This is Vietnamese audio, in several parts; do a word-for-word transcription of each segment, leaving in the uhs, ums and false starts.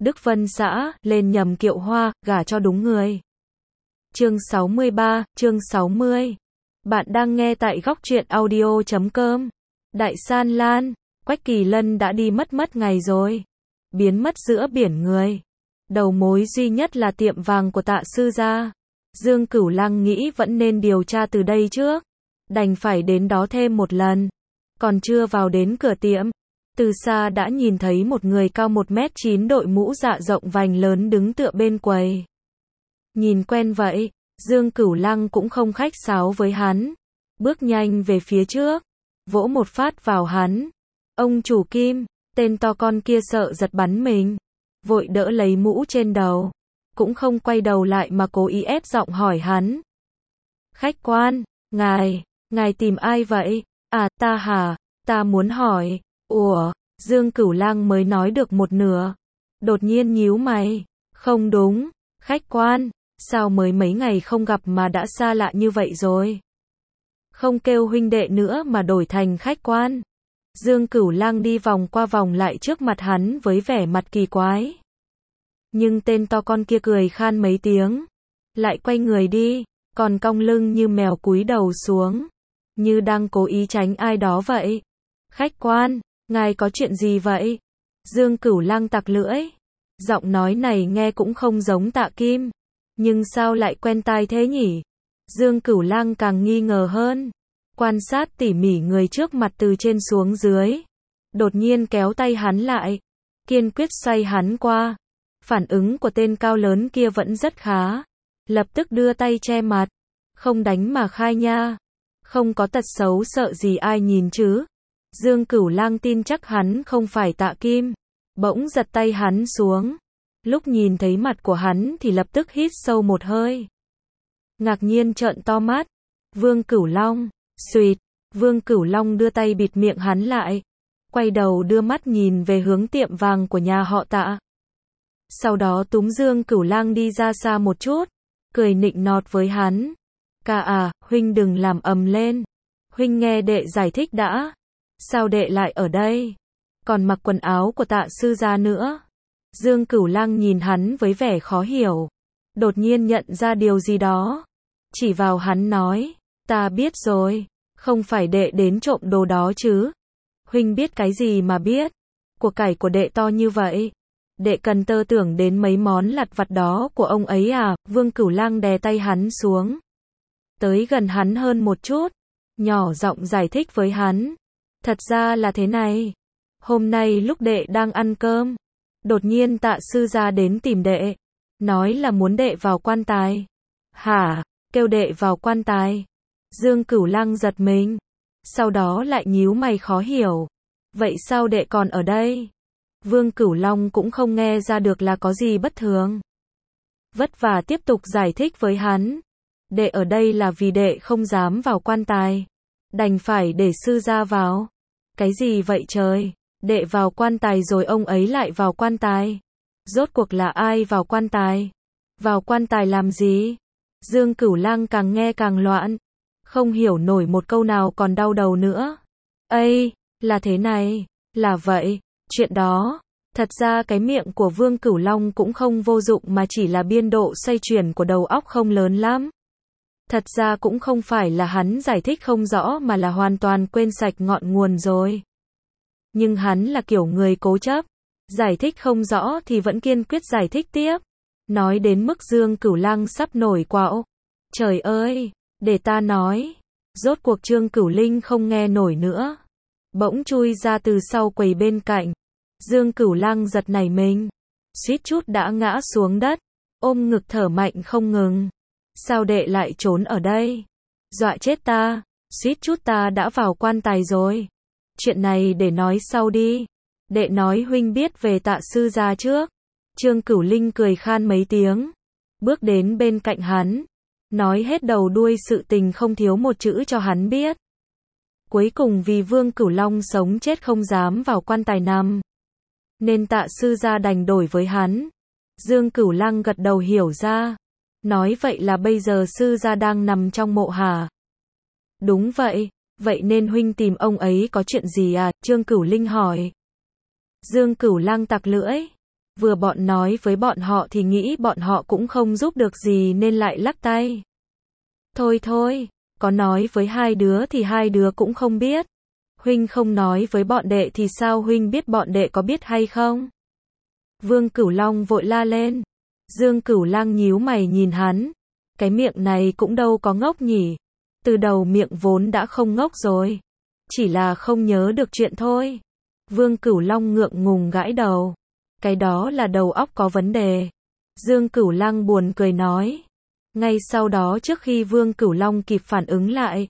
Đức Vân xã, lên nhầm kiệu hoa, gả cho đúng người. Chương sáu mươi ba, chương sáu mươi. Bạn đang nghe tại góc truyện audio chấm com. Đại San Lan, Quách Kỳ Lân đã đi mất mất ngày rồi. Biến mất giữa biển người. Đầu mối duy nhất là tiệm vàng của Tạ sư gia. Dương Cửu Lăng nghĩ vẫn nên điều tra từ đây trước. Đành phải đến đó thêm một lần. Còn chưa vào đến cửa tiệm, từ xa đã nhìn thấy một người cao một mét chín đội mũ dạ rộng vành lớn đứng tựa bên quầy. Nhìn quen vậy, Dương Cửu Lăng cũng không khách sáo với hắn. Bước nhanh về phía trước, vỗ một phát vào hắn. Ông chủ Kim, tên to con kia sợ giật bắn mình. Vội đỡ lấy mũ trên đầu. Cũng không quay đầu lại mà cố ý ép giọng hỏi hắn. Khách quan, ngài, ngài tìm ai vậy? À, ta hả? Ta muốn hỏi. Ủa, Dương Cửu Lăng mới nói được một nửa. Đột nhiên nhíu mày. Không đúng, khách quan, sao mới mấy ngày không gặp mà đã xa lạ như vậy rồi? Không kêu huynh đệ nữa mà đổi thành khách quan. Dương Cửu Lăng đi vòng qua vòng lại trước mặt hắn với vẻ mặt kỳ quái. Nhưng tên to con kia cười khan mấy tiếng. Lại quay người đi, còn cong lưng như mèo cúi đầu xuống. Như đang cố ý tránh ai đó vậy. Khách quan, ngài có chuyện gì vậy? Dương Cửu Lăng tặc lưỡi. Giọng nói này nghe cũng không giống Tạ Kim. Nhưng sao lại quen tai thế nhỉ? Dương Cửu Lăng càng nghi ngờ hơn. Quan sát tỉ mỉ người trước mặt từ trên xuống dưới. Đột nhiên kéo tay hắn lại. Kiên quyết xoay hắn qua. Phản ứng của tên cao lớn kia vẫn rất khá. Lập tức đưa tay che mặt. Không đánh mà khai nha. Không có tật xấu sợ gì ai nhìn chứ. Dương Cửu Lăng tin chắc hắn không phải Tạ Kim. Bỗng giật tay hắn xuống. Lúc nhìn thấy mặt của hắn thì lập tức hít sâu một hơi. Ngạc nhiên trợn to mắt. Vương Cửu Long. Xuyệt. Vương Cửu Long đưa tay bịt miệng hắn lại. Quay đầu đưa mắt nhìn về hướng tiệm vàng của nhà họ Tạ. Sau đó túm Dương Cửu Lăng đi ra xa một chút. Cười nịnh nọt với hắn. Ca à, huynh đừng làm ầm lên. Huynh nghe đệ giải thích đã. Sao đệ lại ở đây? Còn mặc quần áo của Tạ sư gia nữa. Dương Cửu Lăng nhìn hắn với vẻ khó hiểu. Đột nhiên nhận ra điều gì đó. Chỉ vào hắn nói. Ta biết rồi. Không phải đệ đến trộm đồ đó chứ. Huynh biết cái gì mà biết. Của cải của đệ to như vậy. Đệ cần tơ tưởng đến mấy món lặt vặt đó của ông ấy à? Vương Cửu Lăng đè tay hắn xuống. Tới gần hắn hơn một chút. Nhỏ giọng giải thích với hắn. Thật ra là thế này. Hôm nay lúc đệ đang ăn cơm. Đột nhiên Tạ sư gia đến tìm đệ. Nói là muốn đệ vào quan tài. Hả? Kêu đệ vào quan tài. Dương Cửu Lăng giật mình. Sau đó lại nhíu mày khó hiểu. Vậy sao đệ còn ở đây? Vương Cửu Long cũng không nghe ra được là có gì bất thường. Vất vả tiếp tục giải thích với hắn. Đệ ở đây là vì đệ không dám vào quan tài. Đành phải để sư gia vào. Cái gì vậy trời? Đệ vào quan tài rồi ông ấy lại vào quan tài. Rốt cuộc là ai vào quan tài? Vào quan tài làm gì? Dương Cửu Lăng càng nghe càng loạn. Không hiểu nổi một câu nào còn đau đầu nữa. Ây, là thế này. Là vậy. Chuyện đó. Thật ra cái miệng của Vương Cửu Long cũng không vô dụng mà chỉ là biên độ xoay chuyển của đầu óc không lớn lắm. Thật ra cũng không phải là hắn giải thích không rõ mà là hoàn toàn quên sạch ngọn nguồn rồi. Nhưng hắn là kiểu người cố chấp. Giải thích không rõ thì vẫn kiên quyết giải thích tiếp. Nói đến mức Dương Cửu Lăng sắp nổi quạo. Trời ơi, để ta nói. Rốt cuộc Trương Cửu Linh không nghe nổi nữa. Bỗng chui ra từ sau quầy bên cạnh. Dương Cửu Lăng giật nảy mình. Suýt chút đã ngã xuống đất. Ôm ngực thở mạnh không ngừng. Sao đệ lại trốn ở đây? Dọa chết ta. Suýt chút ta đã vào quan tài rồi. Chuyện này để nói sau đi. Đệ nói huynh biết về Tạ sư gia trước. Trương Cửu Linh cười khan mấy tiếng. Bước đến bên cạnh hắn. Nói hết đầu đuôi sự tình không thiếu một chữ cho hắn biết. Cuối cùng vì Vương Cửu Long sống chết không dám vào quan tài nằm. Nên Tạ sư gia đành đổi với hắn. Dương Cửu Lăng gật đầu hiểu ra. Nói vậy là bây giờ sư gia đang nằm trong mộ hả? Đúng vậy. Vậy nên huynh tìm ông ấy có chuyện gì à? Trương Cửu Linh hỏi. Dương Cửu Lăng tặc lưỡi. Vừa bọn nói với bọn họ thì nghĩ bọn họ cũng không giúp được gì nên lại lắc tay. Thôi thôi, có nói với hai đứa thì hai đứa cũng không biết. Huynh không nói với bọn đệ thì sao huynh biết bọn đệ có biết hay không? Vương Cửu Long vội la lên. Dương Cửu Lang nhíu mày nhìn hắn. Cái miệng này cũng đâu có ngốc nhỉ. Từ đầu miệng vốn đã không ngốc rồi. Chỉ là không nhớ được chuyện thôi. Vương Cửu Long ngượng ngùng gãi đầu. Cái đó là đầu óc có vấn đề. Dương Cửu Lang buồn cười nói. Ngay sau đó trước khi Vương Cửu Long kịp phản ứng lại,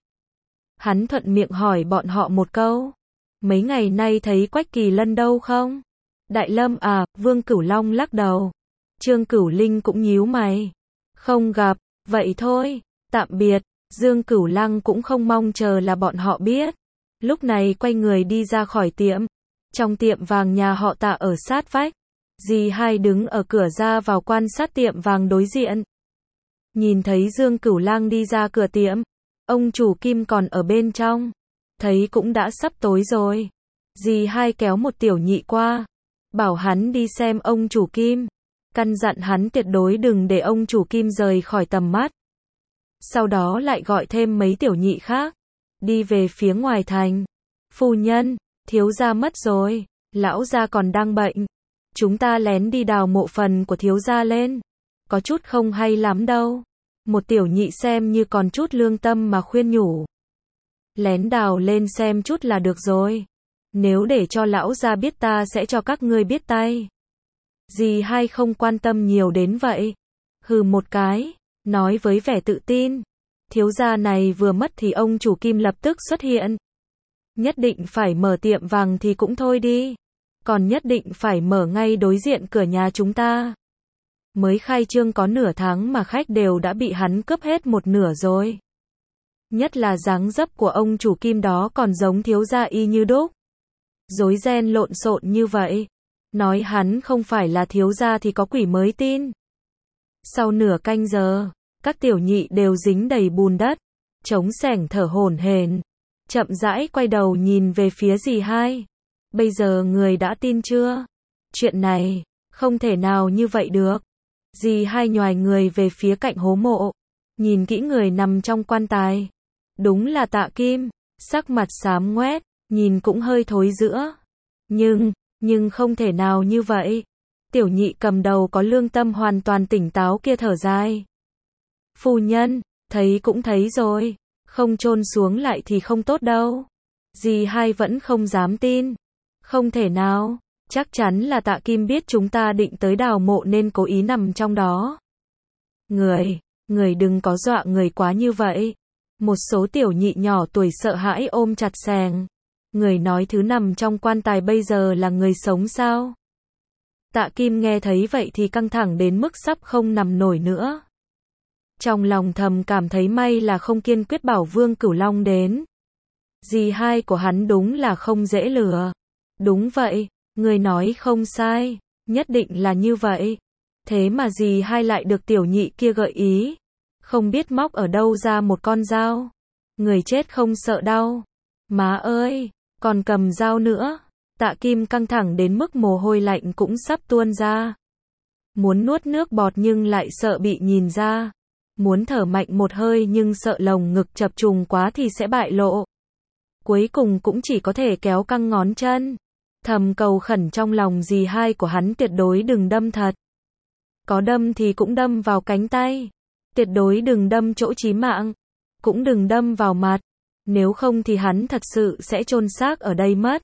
hắn thuận miệng hỏi bọn họ một câu. Mấy ngày nay thấy Quách Kỳ Lân đâu không? Đại Lâm à, Vương Cửu Long lắc đầu. Trương Cửu Linh cũng nhíu mày. Không gặp, vậy thôi, tạm biệt. Dương Cửu Lang cũng không mong chờ là bọn họ biết. Lúc này quay người đi ra khỏi tiệm. Trong tiệm vàng nhà họ Tạ ở sát vách. Dì hai đứng ở cửa ra vào quan sát tiệm vàng đối diện. Nhìn thấy Dương Cửu Lang đi ra cửa tiệm. Ông chủ Kim còn ở bên trong. Thấy cũng đã sắp tối rồi. Dì hai kéo một tiểu nhị qua. Bảo hắn đi xem ông chủ Kim. Căn dặn hắn tuyệt đối đừng để ông chủ Kim rời khỏi tầm mắt. Sau đó lại gọi thêm mấy tiểu nhị khác. Đi về phía ngoài thành. Phu nhân, thiếu gia mất rồi. Lão gia còn đang bệnh. Chúng ta lén đi đào mộ phần của thiếu gia lên. Có chút không hay lắm đâu. Một tiểu nhị xem như còn chút lương tâm mà khuyên nhủ. Lén đào lên xem chút là được rồi. Nếu để cho lão gia biết ta sẽ cho các ngươi biết tay. Dì hai không quan tâm nhiều đến vậy. Hừ một cái, nói với vẻ tự tin. Thiếu gia này vừa mất thì ông chủ Kim lập tức xuất hiện. Nhất định phải mở tiệm vàng thì cũng thôi đi. Còn nhất định phải mở ngay đối diện cửa nhà chúng ta. Mới khai trương có nửa tháng mà khách đều đã bị hắn cướp hết một nửa rồi. Nhất là dáng dấp của ông chủ Kim đó còn giống thiếu gia y như đúc. Rối ren lộn xộn như vậy. Nói hắn không phải là thiếu gia thì có quỷ mới tin. Sau nửa canh giờ, các tiểu nhị đều dính đầy bùn đất. Trống sẻng thở hổn hển. Chậm rãi quay đầu nhìn về phía dì hai. Bây giờ người đã tin chưa? Chuyện này, không thể nào như vậy được. Dì hai nhoài người về phía cạnh hố mộ. Nhìn kỹ người nằm trong quan tài. Đúng là Tạ Kim. Sắc mặt xám ngoét. Nhìn cũng hơi thối rữa. Nhưng, nhưng không thể nào như vậy. Tiểu nhị cầm đầu có lương tâm hoàn toàn tỉnh táo kia thở dài. Phu nhân, thấy cũng thấy rồi. Không chôn xuống lại thì không tốt đâu. Dì hai vẫn không dám tin. Không thể nào. Chắc chắn là Tạ Kim biết chúng ta định tới đào mộ nên cố ý nằm trong đó. Người, người đừng có dọa người quá như vậy. Một số tiểu nhị nhỏ tuổi sợ hãi ôm chặt xèng. Người nói thứ nằm trong quan tài bây giờ là người sống sao? Tạ Kim nghe thấy vậy thì căng thẳng đến mức sắp không nằm nổi nữa. Trong lòng thầm cảm thấy may là không kiên quyết bảo Vương Cửu Long đến. Dì hai của hắn đúng là không dễ lừa. Đúng vậy, người nói không sai, nhất định là như vậy. Thế mà dì hai lại được tiểu nhị kia gợi ý. Không biết móc ở đâu ra một con dao. Người chết không sợ đau. Má ơi, còn cầm dao nữa. Tạ Kim căng thẳng đến mức mồ hôi lạnh cũng sắp tuôn ra. Muốn nuốt nước bọt nhưng lại sợ bị nhìn ra. Muốn thở mạnh một hơi nhưng sợ lồng ngực chập trùng quá thì sẽ bại lộ. Cuối cùng cũng chỉ có thể kéo căng ngón chân. Thầm cầu khẩn trong lòng dì hai của hắn tuyệt đối đừng đâm thật. Có đâm thì cũng đâm vào cánh tay. Tuyệt đối đừng đâm chỗ chí mạng. Cũng đừng đâm vào mặt. Nếu không thì hắn thật sự sẽ chôn xác ở đây mất.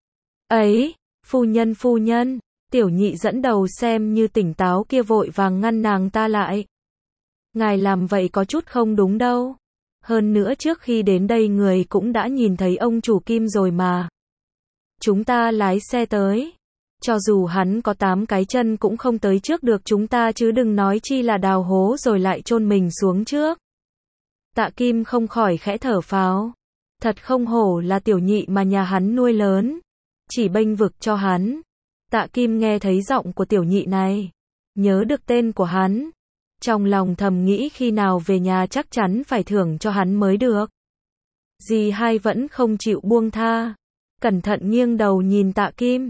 Ấy, phu nhân phu nhân, tiểu nhị dẫn đầu xem như tỉnh táo kia vội vàng ngăn nàng ta lại. Ngài làm vậy có chút không đúng đâu. Hơn nữa trước khi đến đây người cũng đã nhìn thấy ông chủ Kim rồi mà. Chúng ta lái xe tới. Cho dù hắn có tám cái chân cũng không tới trước được chúng ta chứ đừng nói chi là đào hố rồi lại chôn mình xuống trước. Tạ Kim không khỏi khẽ thở phào. Thật không hổ là tiểu nhị mà nhà hắn nuôi lớn. Chỉ bênh vực cho hắn. Tạ Kim nghe thấy giọng của tiểu nhị này. Nhớ được tên của hắn. Trong lòng thầm nghĩ khi nào về nhà chắc chắn phải thưởng cho hắn mới được. Dì hai vẫn không chịu buông tha. Cẩn thận nghiêng đầu nhìn Tạ Kim.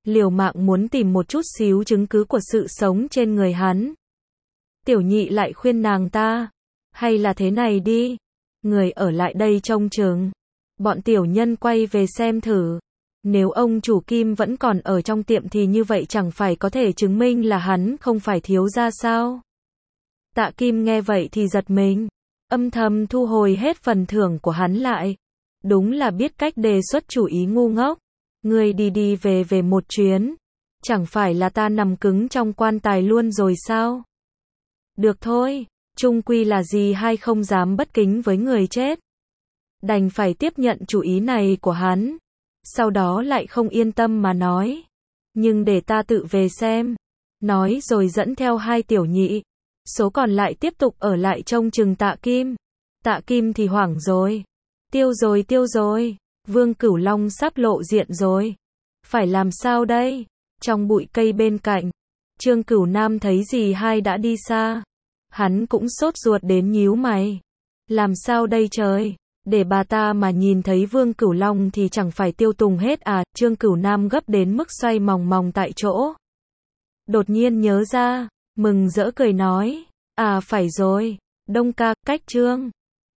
liều mạng muốn tìm một chút xíu chứng cứ của sự sống trên người hắn. Tiểu nhị lại khuyên nàng ta, hay là thế này đi, người ở lại đây trông chừng, bọn tiểu nhân quay về xem thử. Nếu ông chủ Kim vẫn còn ở trong tiệm thì như vậy chẳng phải có thể chứng minh là hắn không phải thiếu gia sao? Tạ Kim nghe vậy thì giật mình, âm thầm thu hồi hết phần thưởng của hắn lại. Đúng là biết cách đề xuất chủ ý ngu ngốc. Ngươi đi đi về về một chuyến, chẳng phải là ta nằm cứng trong quan tài luôn rồi sao? Được thôi, chung quy là gì hay không dám bất kính với người chết. Đành phải tiếp nhận chủ ý này của hắn. Sau đó lại không yên tâm mà nói, nhưng để ta tự về xem. Nói rồi dẫn theo hai tiểu nhị, số còn lại tiếp tục ở lại trông chừng Tạ Kim. Tạ Kim thì hoảng rồi, tiêu rồi tiêu rồi, Vương Cửu Long sắp lộ diện rồi. Phải làm sao đây? Trong bụi cây bên cạnh, Trương Cửu Nam thấy dì hai đã đi xa. Hắn cũng sốt ruột đến nhíu mày. Làm sao đây trời? Để bà ta mà nhìn thấy Vương Cửu Long thì chẳng phải tiêu tùng hết à? Trương Cửu Nam gấp đến mức xoay mòng mòng tại chỗ. Đột nhiên nhớ ra, mừng rỡ cười nói, à phải rồi, Đông ca, cách Trương